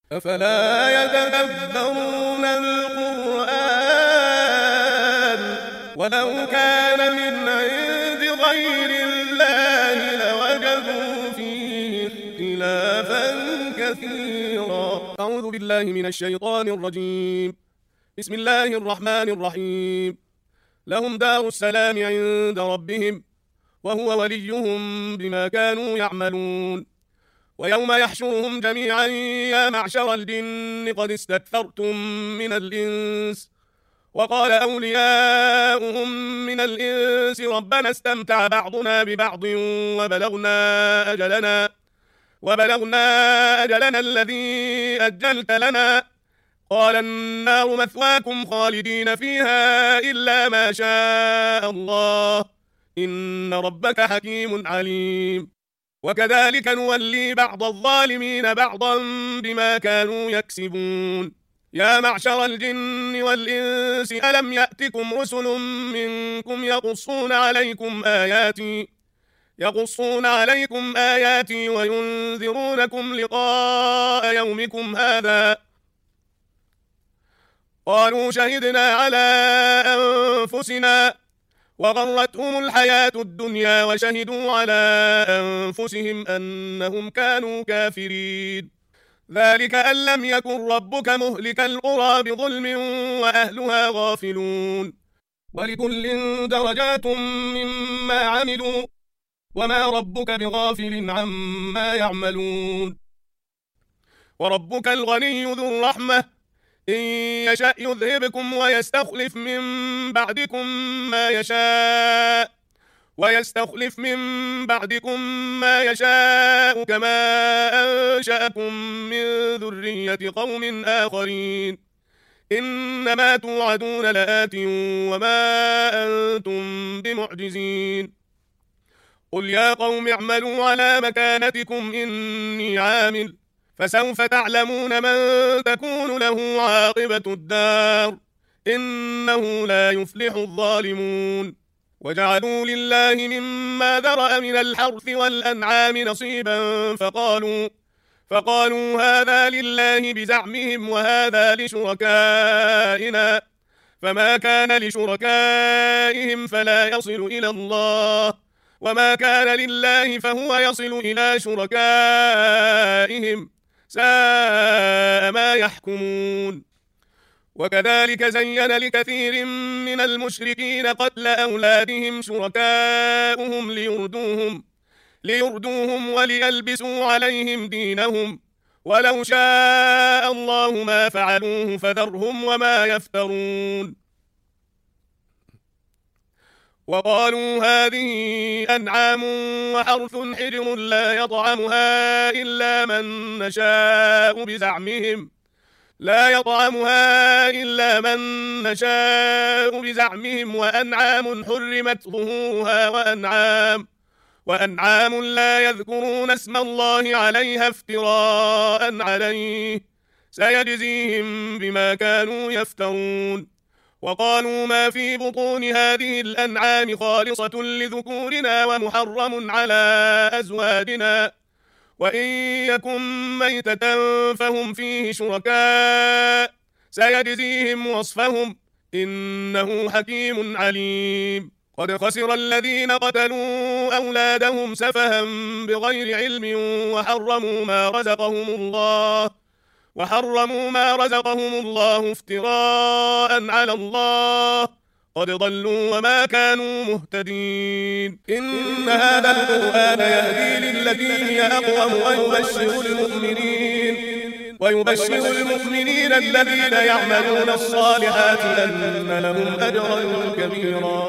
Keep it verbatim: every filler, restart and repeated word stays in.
أفلا يتدبرون القرآن ولو كان من عند غير الله لوجدوا فيه اختلافا كثيرا. أعوذ بالله من الشيطان الرجيم. بسم الله الرحمن الرحيم. لهم دار السلام عند ربهم وهو وليهم بما كانوا يعملون. ويوم يحشرهم جميعا يا معشر الجن قد استكثرتم من الإنس وقال أولياؤهم من الإنس ربنا استمتع بعضنا ببعض وبلغنا أجلنا وبلغنا أجلنا الذي أجلت لنا قال النار مثواكم خالدين فيها إلا ما شاء الله إن ربك حكيم عليم. وكذلك نولي بعض الظالمين بعضا بما كانوا يكسبون. يا معشر الجن والإنس ألم يأتكم رسل منكم يقصون عليكم آياتي يقصون عليكم آياتي وينذرونكم لقاء يومكم هذا قالوا شهدنا على أنفسنا وغرتهم الحياة الدنيا وشهدوا على أنفسهم أنهم كانوا كافرين. ذلك أن لم يكن ربك مهلك القرى بظلم وأهلها غافلون. ولكل درجات مما عملوا وما ربك بغافل عما يعملون. وربك الغني ذو الرحمة إن يشأ يذهبكم ويستخلف من بعدكم ما يشاء ويستخلف من بعدكم ما يشاء كما أنشأكم من ذرية قوم آخرين. إنما توعدون لآت وما أنتم بمعجزين. قل يا قوم اعملوا على مكانتكم إني عامل فسوف تعلمون من تكون له عاقبة الدار إنه لا يفلح الظالمون. وجعلوا لله مما ذرأ من الحرث والأنعام نصيبا فقالوا فقالوا هذا لله بزعمهم وهذا لشركائنا فما كان لشركائهم فلا يصل إلى الله وما كان لله فهو يصل إلى شركائهم ساء ما يحكمون. وكذلك زين لكثير من المشركين قتل أولادهم شركاؤهم ليردوهم ليردوهم وليلبسوا عليهم دينهم ولو شاء الله ما فعلوه فذرهم وما يفترون. وقالوا هذه أنعام وحرث حجر لا يطعمها إلا من نشاء بزعمهم لا يطعمها إلا من نشاء بزعمهم وأنعام حرمت ظهورها وأنعام وأنعام لا يذكرون اسم الله عليها افتراء عليه سيجزيهم بما كانوا يفترون. وقالوا ما في بطون هذه الأنعام خالصة لذكورنا ومحرم على أزواجنا وإن يكن ميتة فهم فيه شركاء سيجزيهم وصفهم إنه حكيم عليم. قد خسر الذين قتلوا أولادهم سفها بغير علم وحرموا ما رزقهم الله وحرموا ما رزقهم الله افتراء على الله قد ضلوا وما كانوا مهتدين. إن هذا القرآن يهدي للتي هي أقوم ويبشر المؤمنين ويبشر المؤمنين الذين يعملون الصالحات أن لهم أجرا كبيرا.